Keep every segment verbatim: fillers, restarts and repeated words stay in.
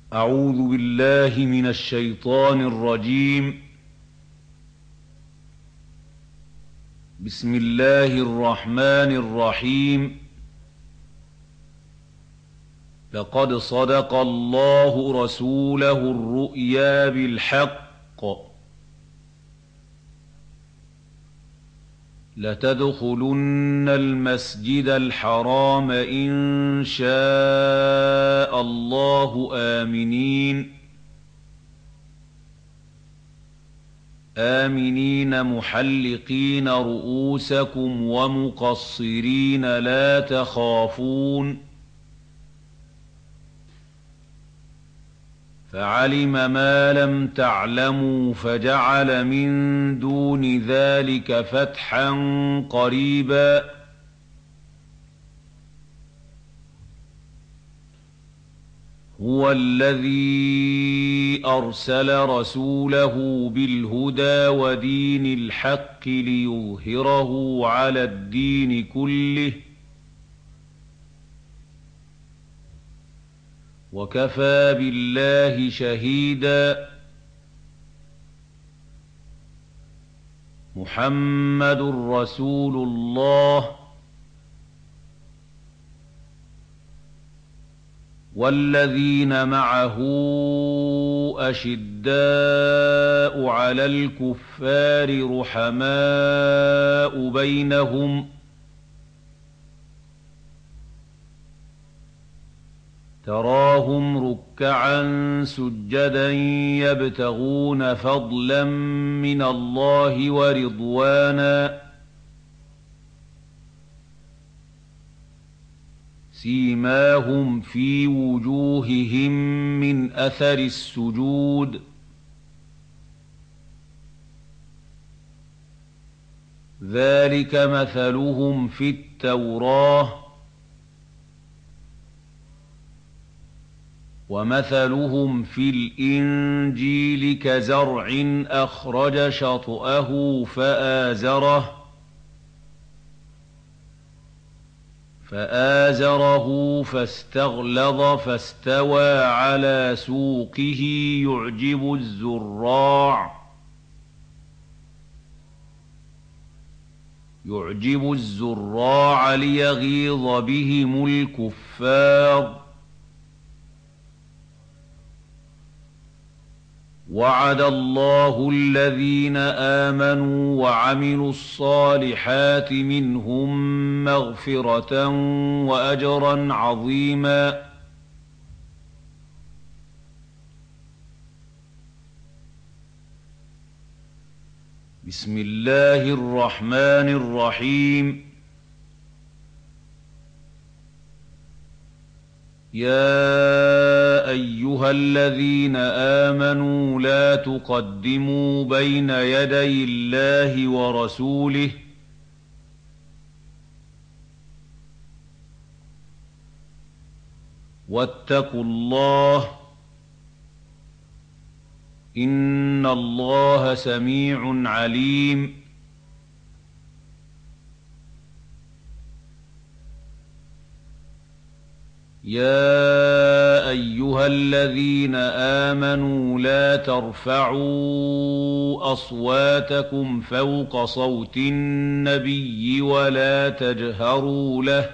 أعوذ بالله من الشيطان الرجيم. بسم الله الرحمن الرحيم. لقد صدق الله رسوله الرؤيا بالحق لتدخلن المسجد الحرام إن شاء الله آمنين آمنين محلقين رؤوسكم ومقصرين لا تخافون فعلم ما لم تعلموا فجعل من دون ذلك فتحا قريبا هو الذي أرسل رسوله بالهدى ودين الحق ليظهره على الدين كله وكفى بالله شهيدا. محمد رسول الله والذين معه أشداء على الكفار رحماء بينهم تراهم ركعا سجدا يبتغون فضلا من الله ورضوانا سيماهم في وجوههم من أثر السجود ذلك مثلهم في التوراة ومثلهم في الإنجيل كزرع أخرج شطأه فآزره فآزره فاستغلظ فاستوى على سوقه يعجب الزراع يعجب الزراع ليغيظ بهم الكفار وعد الله الذين آمنوا وعملوا الصالحات منهم مغفرة وأجرا عظيما. بسم الله الرحمن الرحيم. يا أيها الذين آمنوا لا تقدموا بين يدي الله ورسوله واتقوا الله إن الله سميع عليم. يا أيها الذين آمنوا لا ترفعوا أصواتكم فوق صوت النبي ولا تجهروا له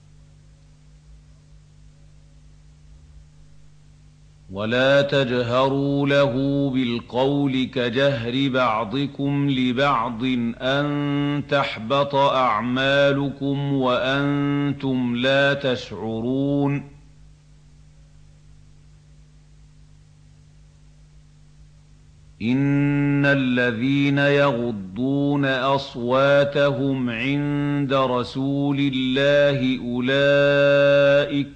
ولا تجهروا له بالقول كجهر بعضكم لبعض أن تحبط أعمالكم وأنتم لا تشعرون. إن الذين يغضون أصواتهم عند رسول الله أولئك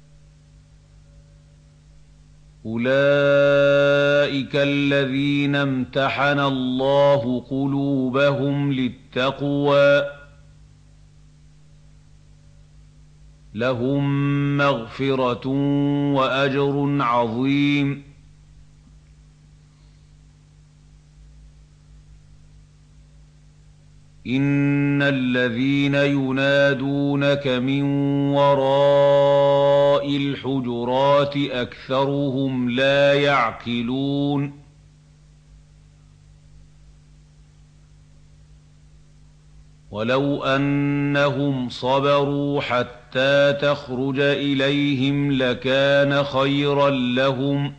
أولئك الذين امتحن الله قلوبهم للتقوى لهم مغفرة وأجر عظيم. إِنَّ الَّذِينَ يُنَادُونَكَ مِن وَرَاءِ الْحُجُرَاتِ أَكْثَرُهُمْ لَا يَعْقِلُونَ وَلَوْ أَنَّهُمْ صَبَرُوا حَتَّىٰ تَخْرُجَ إِلَيْهِمْ لَكَانَ خَيْرًا لَّهُمْ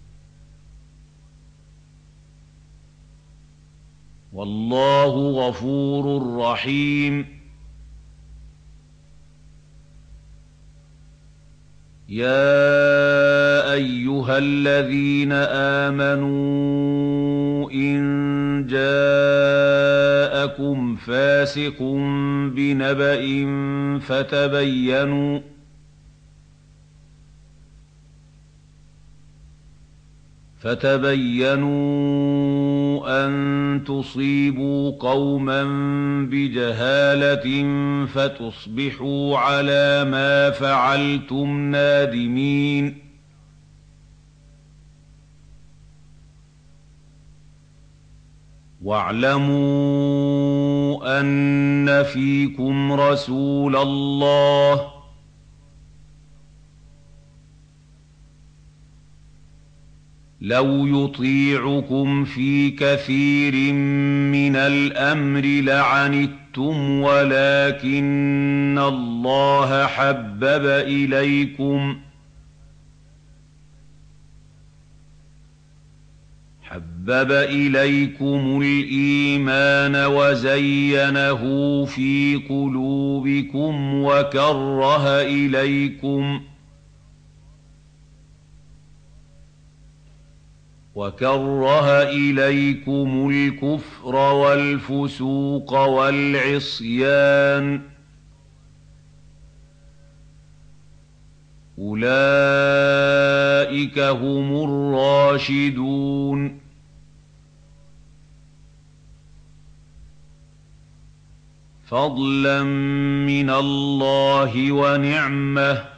وَاللَّهُ غَفُورٌ رَّحِيمٌ يَا أَيُّهَا الَّذِينَ آمَنُوا إِن جَاءَكُمْ فَاسِقٌ بِنَبَإٍ فَتَبَيَّنُوا فَتَبَيَّنُوا أَن تُصِيبُوا قَوْمًا بِجَهَالَةٍ فَتُصْبِحُوا عَلَىٰ مَا فَعَلْتُمْ نَادِمِينَ وَاعْلَمُوا أَنَّ فِيكُمْ رَسُولَ اللَّهِ لَوْ يُطِيعُكُمْ فِي كَثِيرٍ مِّنَ الْأَمْرِ لَعَنِتُّمْ وَلَٰكِنَّ اللَّهَ حَبَّبَ إِلَيْكُمْ حَبَّبَ إِلَيْكُمُ الْإِيمَانَ وَزَيَّنَهُ فِي قُلُوبِكُمْ وَكَرَّهَ إِلَيْكُمْ وَكَرَّهَ إِلَيْكُمُ الْكُفْرَ وَالْفُسُوقَ وَالْعِصْيَانَ ۚ أُولَٰئِكَ هُمُ الرَّاشِدُونَ فَضْلًا مِّنَ اللَّهِ وَنِعْمَةً ۚ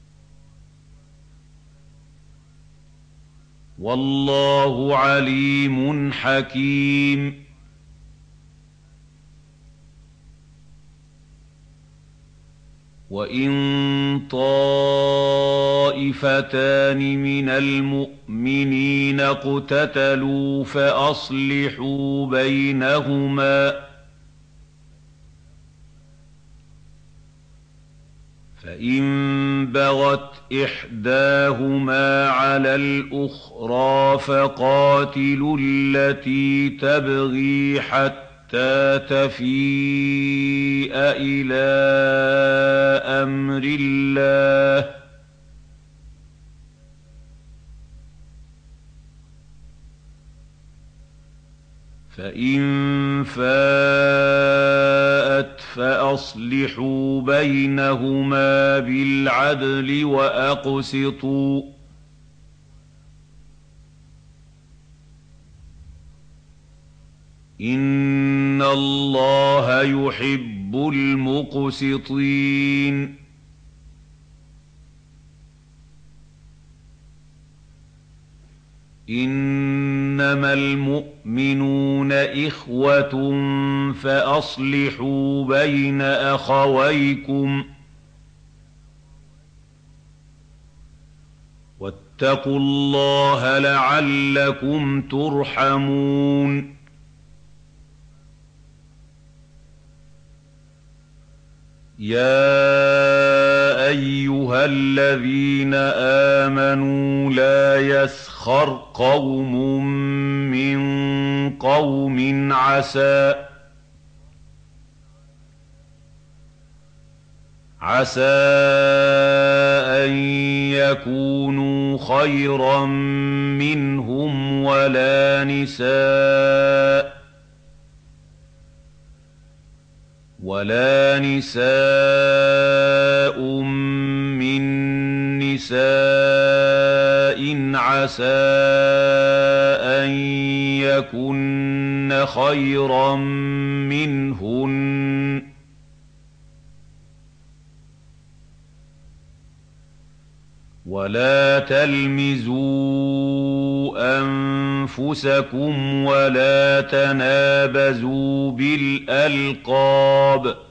وَاللَّهُ عَلِيمٌ حَكِيمٌ وَإِن طَائِفَتَانِ مِنَ الْمُؤْمِنِينَ اقْتَتَلُوا فَأَصْلِحُوا بَيْنَهُمَا ۖ فَإِن بَغَتْ إِحْدَاهُمَا عَلَى الْأُخْرَىٰ فَقَاتِلُوا الَّتِي تَبْغِي حَتَّىٰ تَفِيءَ إِلَىٰ أَمْرِ اللَّهِ ۚ فَإِن فَاءَتْ فَأَصْلِحُوا بَيْنَهُمَا بِالْعَدْلِ وَأَقْسِطُوا ۖ إِنَّ اللَّهَ يُحِبُّ الْمُقْسِطِينَ إِنَّمَا الْمُؤْمِنُونَ إِخْوَةٌ فَأَصْلِحُوا بَيْنَ أَخَوَيْكُمْ ۚ وَاتَّقُوا اللَّهَ لَعَلَّكُمْ تُرْحَمُونَ يَا أَيُّهَا الَّذِينَ آمَنُوا لَا يَسْخَرْ قَوْمٌ مِّن قَوْمٍ عَسَىٰ عَسَىٰ أَن يَكُونُوا خَيْرًا مِّنْهُمْ وَلَا نِسَاءٌ وَلَا نِسَاءٌ مِّن نِّسَاءٍ عَسَىٰ أَن يَكُنَّ خَيْرًا مِّنْهُنَّ ۖ ولا تلمزوا أنفسكم ولا تنابزوا بالألقاب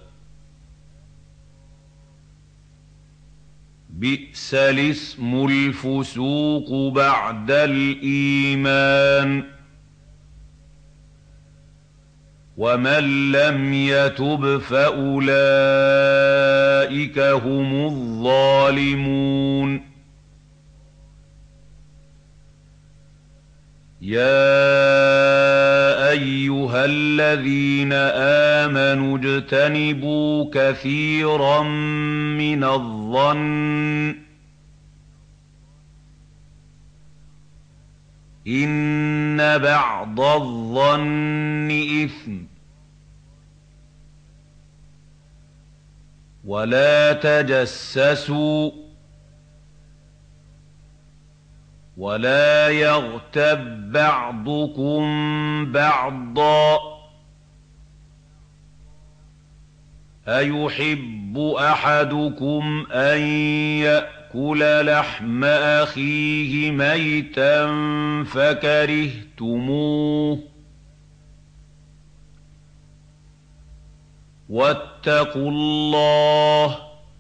بئس الاسم الفسوق بعد الإيمان ومن لم يتب فأولئك هم الظالمون يا أيها الذين آمنوا اجتنبوا كثيرا من الظن إن بعض الظن إثم ولا تجسسوا ولا يغتب بعضكم بعضا أيحب أحدكم أن يأكل لحم أخيه ميتا فكرهتموه واتقوا الله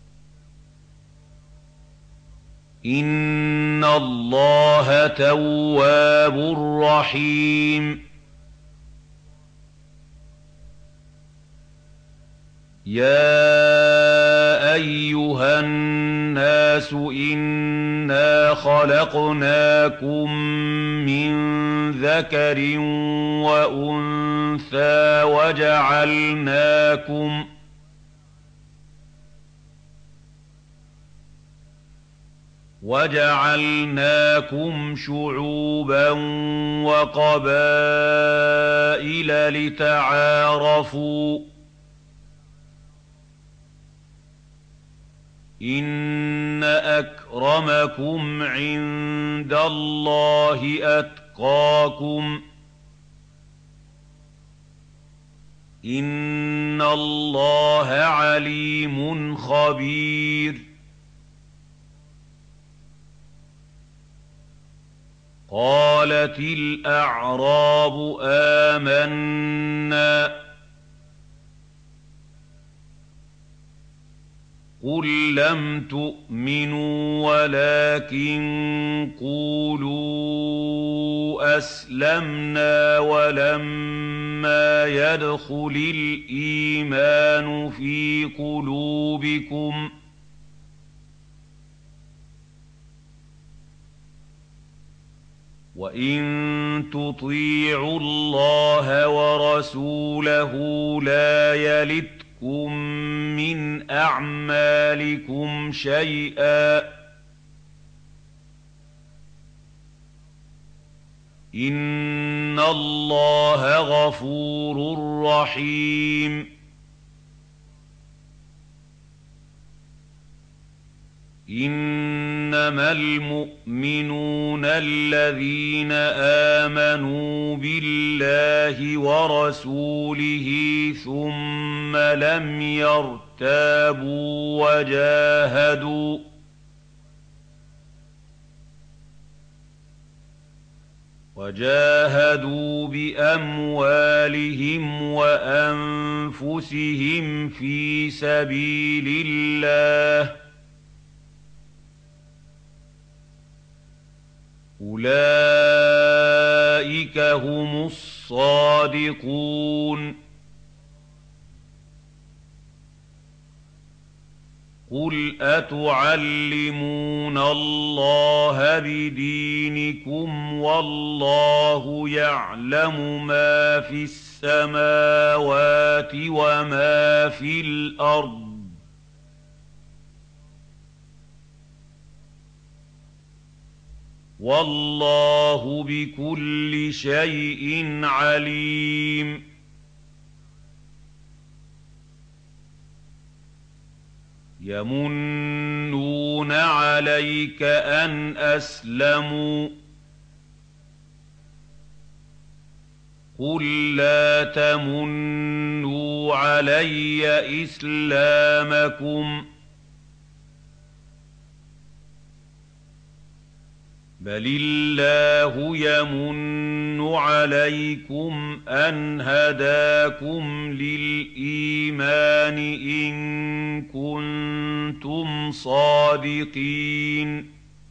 إن الله تواب رحيم يا أيها الناس إنا خلقناكم من ذكر وأنثى وجعلناكم وجعلناكم شعوبا وقبائل لتعارفوا إن أكرمكم عند الله أتقاكم إن الله عليم خبير قالت الأعراب آمنا قل لم تؤمنوا ولكن قولوا أسلمنا ولما يدخل الإيمان في قلوبكم وإن تطيعوا الله ورسوله لا يلتكم من أعمالكم شيئا إن الله غفور رحيم إنما المؤمنون الذين آمنوا بالله ورسوله ثم لم يرتابوا وجاهدوا وجاهدوا بأموالهم وأنفسهم في سبيل الله أولئك هم الصادقون قل أتعلمون الله بدينكم والله يعلم ما في السماوات وما في الأرض والله بكل شيء عليم يمنون عليك أن أسلموا قل لا تمنوا علي إسلامكم بل الله يمن عليكم أن هداكم للإيمان إن كنتم صادقين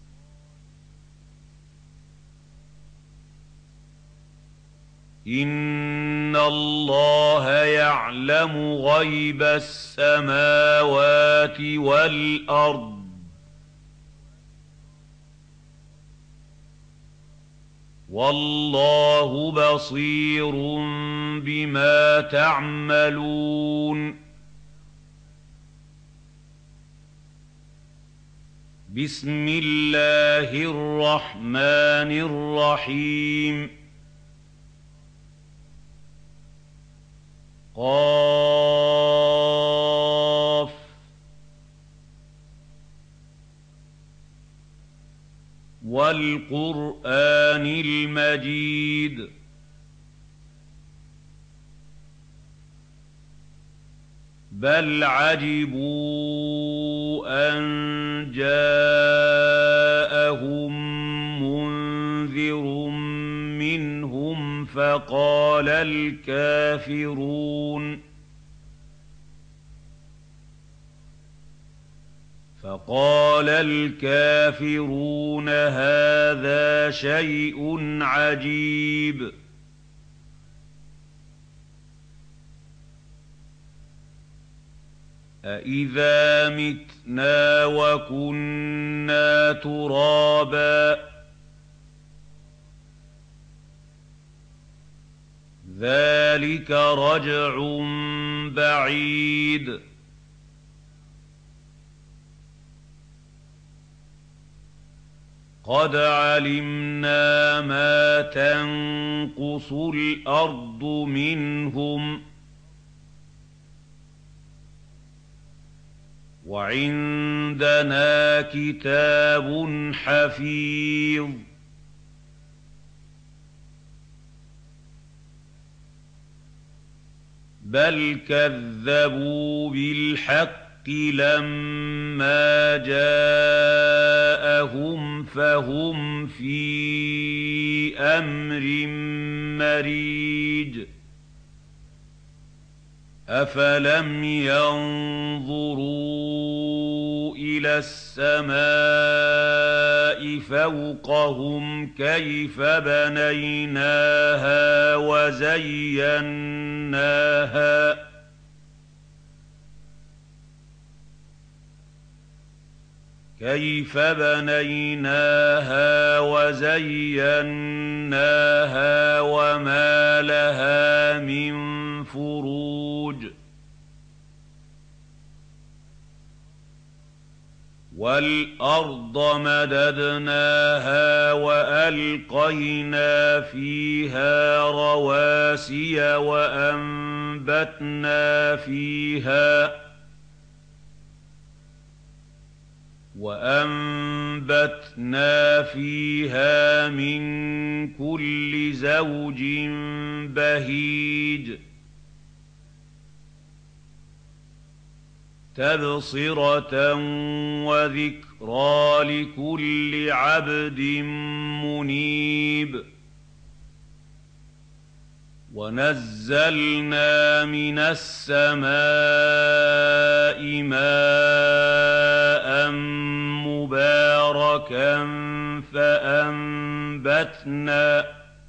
إن الله يعلم غيب السماوات والأرض والله بصير بما تعملون بسم الله الرحمن الرحيم قاف والقرآن المجيد بل عجبوا أن جاءهم منذر منهم فقال الكافرون فقال الكافرون هذا شيء عجيب أإذا متنا وكنا ترابا ذلك رجع بعيد قد علمنا ما تنقص الأرض منهم وعندنا كتاب حفيظ بل كذبوا بالحق لما جاءهم فهم في أمر مريج أفلم ينظروا إلى السماء فوقهم كيف بنيناها وزيناها كيف بنيناها وزيناها وما لها من فروج والأرض مددناها وألقينا فيها رواسي وأنبتنا فيها وأنبتنا فيها من كل زوج بهيج تبصرة وذكرى لكل عبد منيب ونزلنا من السماء ماء مباركا فأنبتنا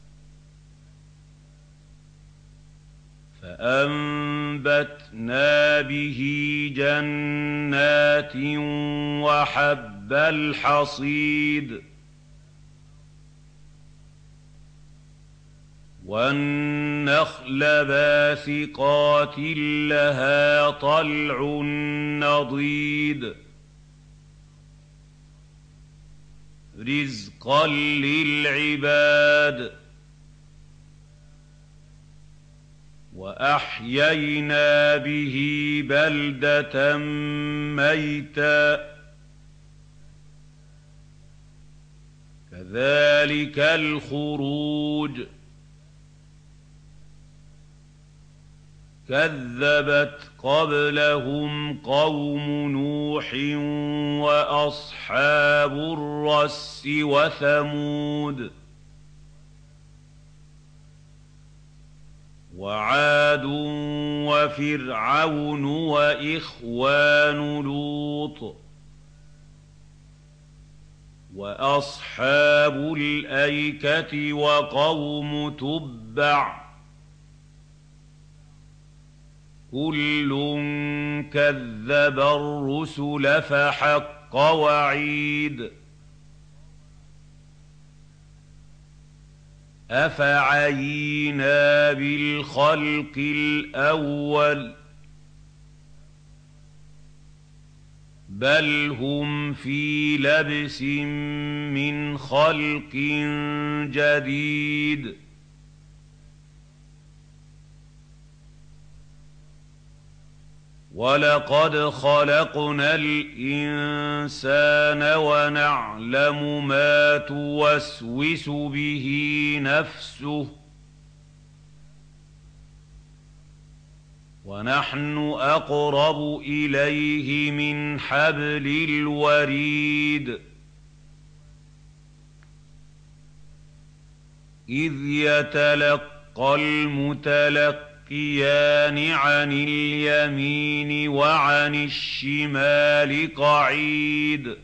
فأنبتنا به جنات وحب الحصيد والنخل باسقات لها طلع نضيد رزقا للعباد وأحيينا به بلدة ميتا كذلك الخروج كَذَّبَتْ قَبْلَهُمْ قَوْمُ نُوحٍ وَأَصْحَابُ الرَّسِّ وَثَمُودُ وَعَادٌ وَفِرْعَوْنُ وَإِخْوَانُ لُوطٍ وَأَصْحَابُ الْأَيْكَةِ وَقَوْمُ تُبَّعٍ ۚ كُلٌّ كَذَّبَ الرُّسُلَ فَحَقَّ وَعِيدِ أَفَعَيِينَا بِالْخَلْقِ الْأَوَّلِ ۚ بَلْ هُمْ فِي لَبْسٍ مِّنْ خَلْقٍ جَدِيدٍ وَلَقَدْ خَلَقْنَا الْإِنسَانَ وَنَعْلَمُ مَا تُوَسْوِسُ بِهِ نَفْسُهُ وَنَحْنُ أَقْرَبُ إِلَيْهِ مِنْ حَبْلِ الْوَرِيدِ إِذْ يَتَلَقَّى الْمُتَلَقِّيَانِ عَنِ الْيَمِينِ وَعَنِ الشِّمَالِ قَعِيدٌ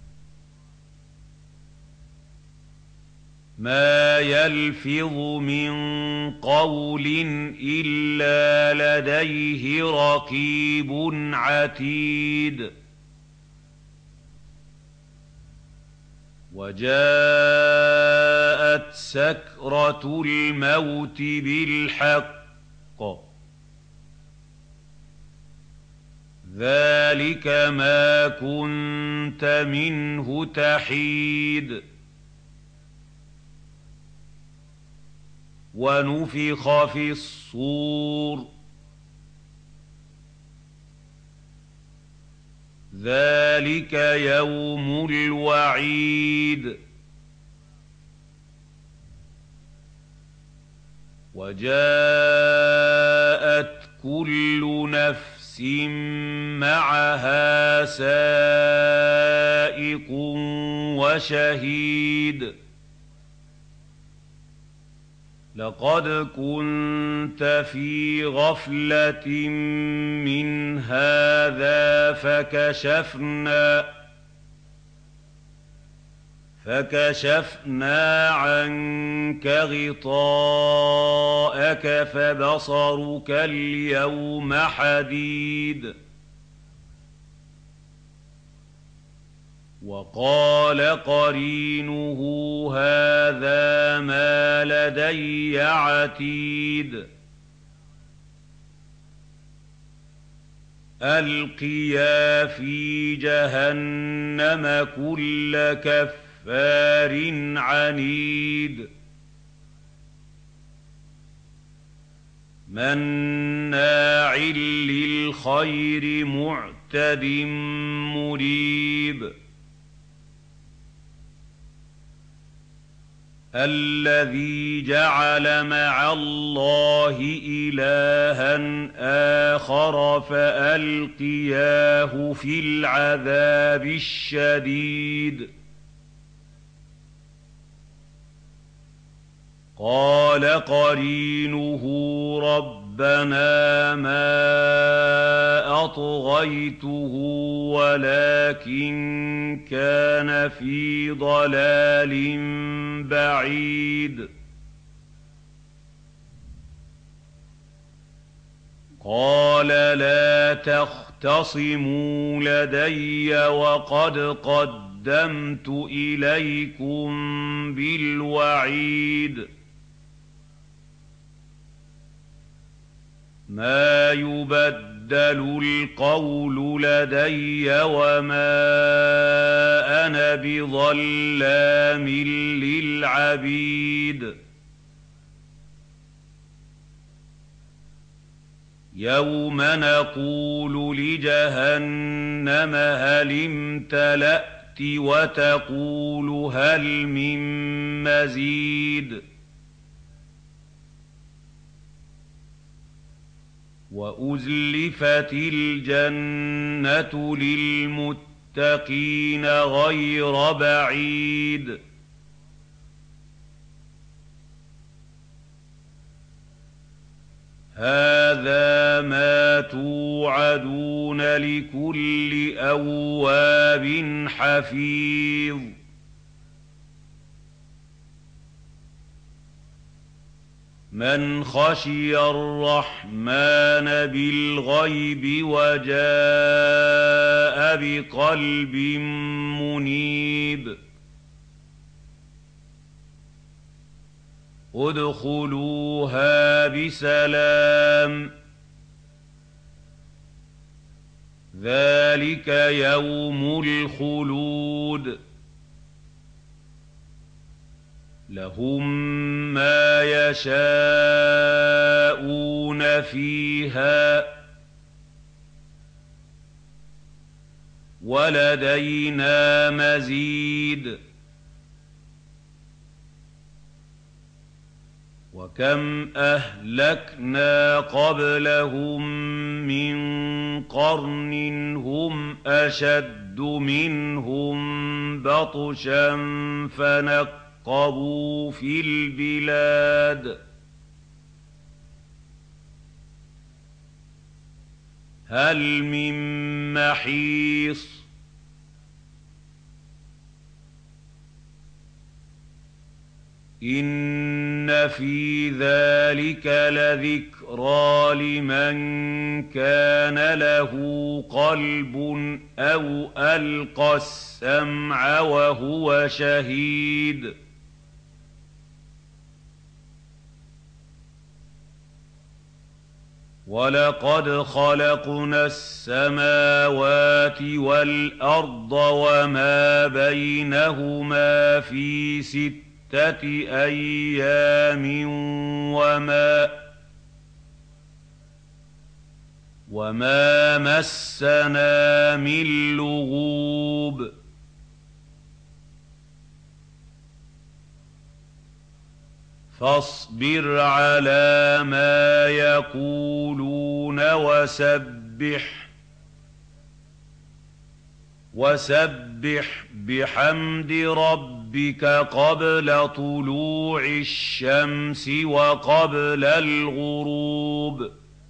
مَا يَلْفِظُ مِن قَوْلٍ إِلَّا لَدَيْهِ رَقِيبٌ عَتِيدٌ وَجَاءَتْ سَكْرَةُ الْمَوْتِ بِالْحَقِّ ۖ ذَٰلِكَ مَا كُنتَ مِنْهُ تَحِيدُ وَنُفِخَ فِي الصُّورِ ۚ ذَٰلِكَ يَوْمُ الْوَعِيدِ وَجَاءَتْ كُلُّ نَفْسٍ مَّعَهَا سَائِقٌ وَشَهِيدٌ لَقَدْ كُنتَ فِي غَفْلَةٍ مِّنْ هَٰذَا فَكَشَفْنَا فَكَشَفْنَا عَنكَ غِطَاءَكَ فَبَصَرُكَ الْيَوْمَ حَدِيدٌ وَقَالَ قَرِينُهُ هَٰذَا مَا لَدَيَّ عَتِيدٌ أَلْقِيَا فِي جَهَنَّمَ كُلَّ كَفَّارٍ عَنِيدٍ مَّنَّاعٍ لِّلْخَيْرِ مُعْتَدٍ مُّرِيبٍ الَّذِي جَعَلَ مَعَ اللَّهِ إِلَٰهًا آخَرَ فَأَلْقِيَاهُ فِي الْعَذَابِ الشَّدِيدِ قَالَ قَرِينُهُ رَبَّنَا مَا أَطْغَيْتُهُ وَلَٰكِن كَانَ فِي ضَلَالٍ بَعِيدٍ قَالَ لَا تَخْتَصِمُوا لَدَيَّ وَقَدْ قَدَّمْتُ إِلَيْكُم بِالْوَعِيدِ مَا يُبَدَّلُ الْقَوْلُ لَدَيَّ وَمَا أَنَا بِظَلَّامٍ لِّلْعَبِيدِ يَوْمَ نَقُولُ لِجَهَنَّمَ هَلِ امْتَلَأْتِ وَتَقُولُ هَلْ مِن مَّزِيدٍ وأزلفت الجنة للمتقين غير بعيد هذا ما توعدون لكل أواب حفيظ من خشي الرحمن بالغيب وجاء بقلب منيب ادخلوها بسلام ذلك يوم الخلود لهم ما يشاءون فيها ولدينا مزيد وكم أهلكنا قبلهم من قرن هم أشد منهم بطشا فنقبوا في البلاد هل من محيص إن في ذلك لذكرى لمن كان له قلب أو ألقى السمع وهو شهيد ولقد خلقنا السماوات والأرض وما بينهما في ستة أيام وما وما مسنا من لغوب فاصبر على ما يقولون وسبح وسبح بحمد ربك قبل طلوع الشمس وقبل الغروب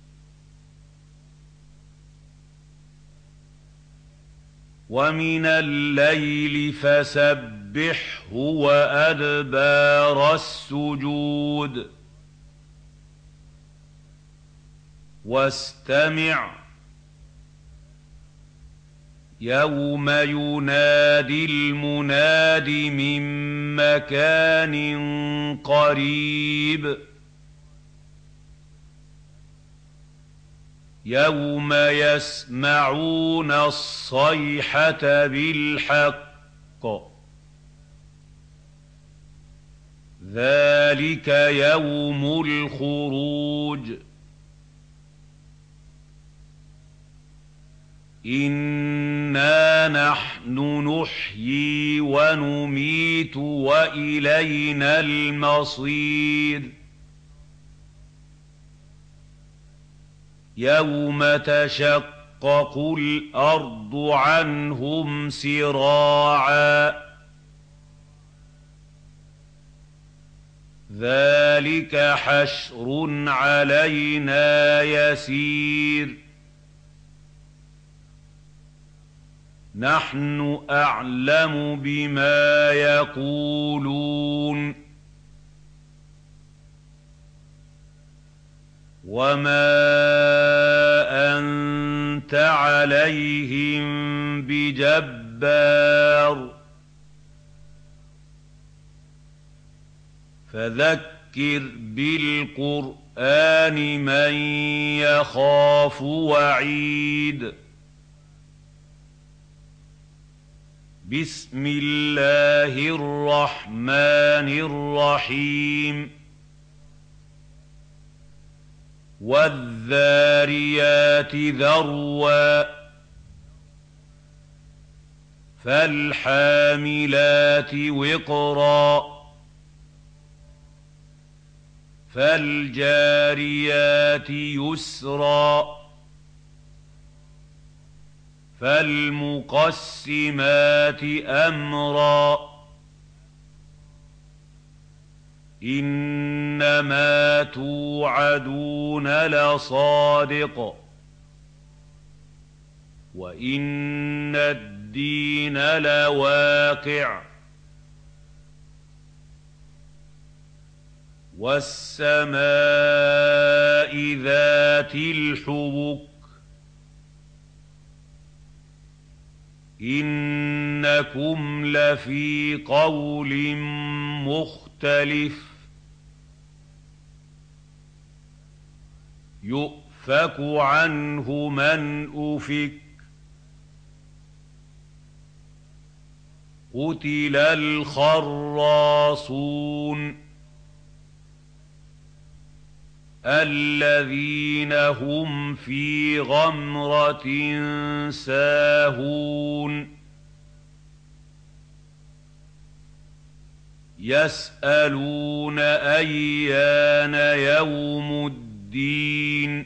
ومن الليل فسبحه وأدبار السجود واستمع يوم ينادي المناد من مكان قريب يوم يسمعون الصيحة بالحق ذلك يوم الخروج إنا نحن نحيي ونميت وإلينا المصير يوم تشقق الأرض عنهم سراعا ذلك حشر علينا يسير نحن أعلم بما يقولون وما أنت عليهم بجبار فذكر بالقرآن من يخاف وعيد بسم الله الرحمن الرحيم والذاريات ذروا فالحاملات وقرا فالجاريات يسرا فالمقسمات أمرا إنما توعدون لصادق وإن الدين لواقع والسماء ذات الحبك إنكم لفي قول مختلف يؤفك عنه من أفك قتل الخراصون الذين هم في غمرة ساهون يسألون أيان يوم الدين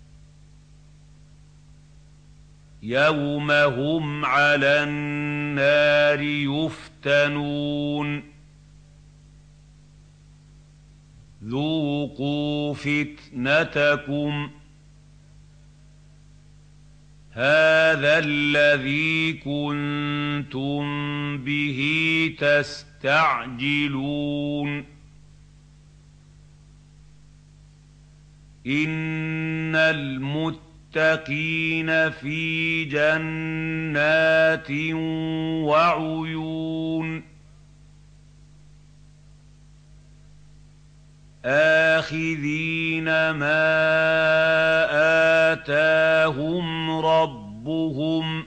يوم هم على النار يفتنون ذوقوا فتنتكم هذا الذي كنتم به تستعجلون إن المتقين في جنات وعيون آخذين ما آتاهم ربهم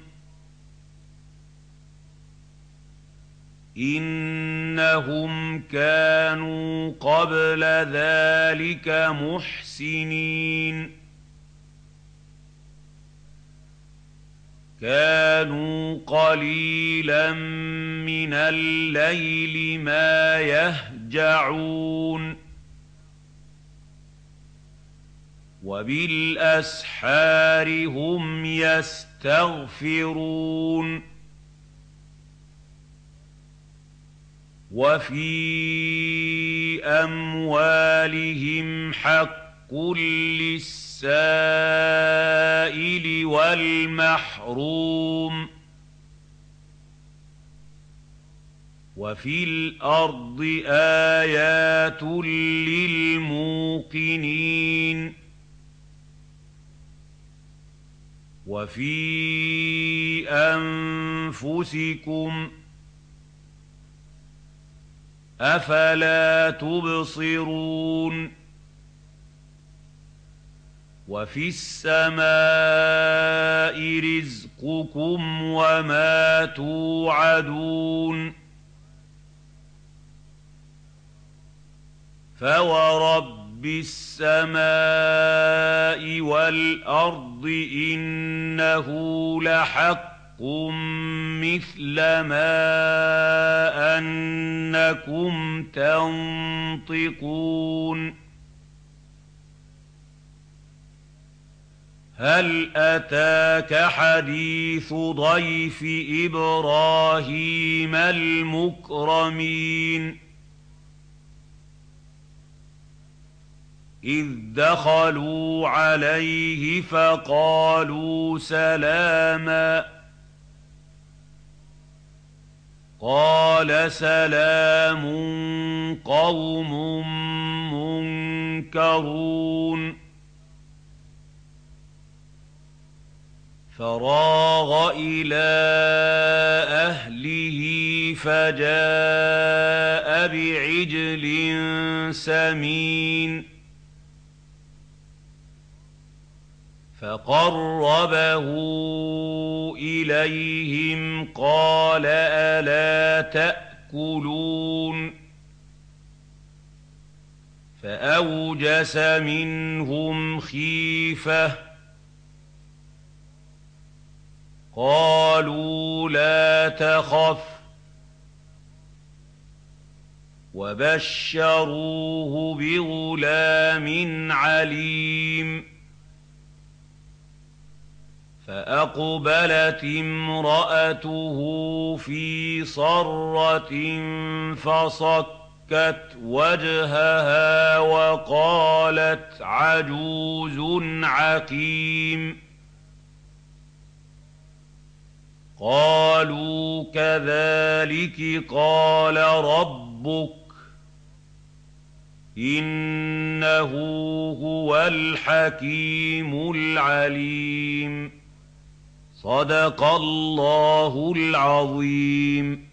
إنهم كانوا قبل ذلك محسنين كانوا قليلا من الليل ما يهجعون وبالأسحار هم يستغفرون وفي أموالهم حق للسائل والمحروم وفي الأرض آيات للموقنين وفي أنفسكم أفلا تبصرون وفي السماء رزقكم وما توعدون فورب السماء والأرض إنه لحق مثل ما أنكم تنطقون هل أتاك حديث ضيف إبراهيم المكرمين إذ دخلوا عليه فقالوا سلاما قال سلام قوم منكرون فراغ إلى أهله فجاء بعجل سمين فقربه إليهم قال ألا تأكلون فأوجس منهم خيفة قالوا لا تخف وبشروه بغلام عليم فأقبلت امرأته في صرة فصكت وجهها وقالت عجوز عقيم قالوا كذلك قال ربك إنه هو الحكيم العليم صدق الله العظيم.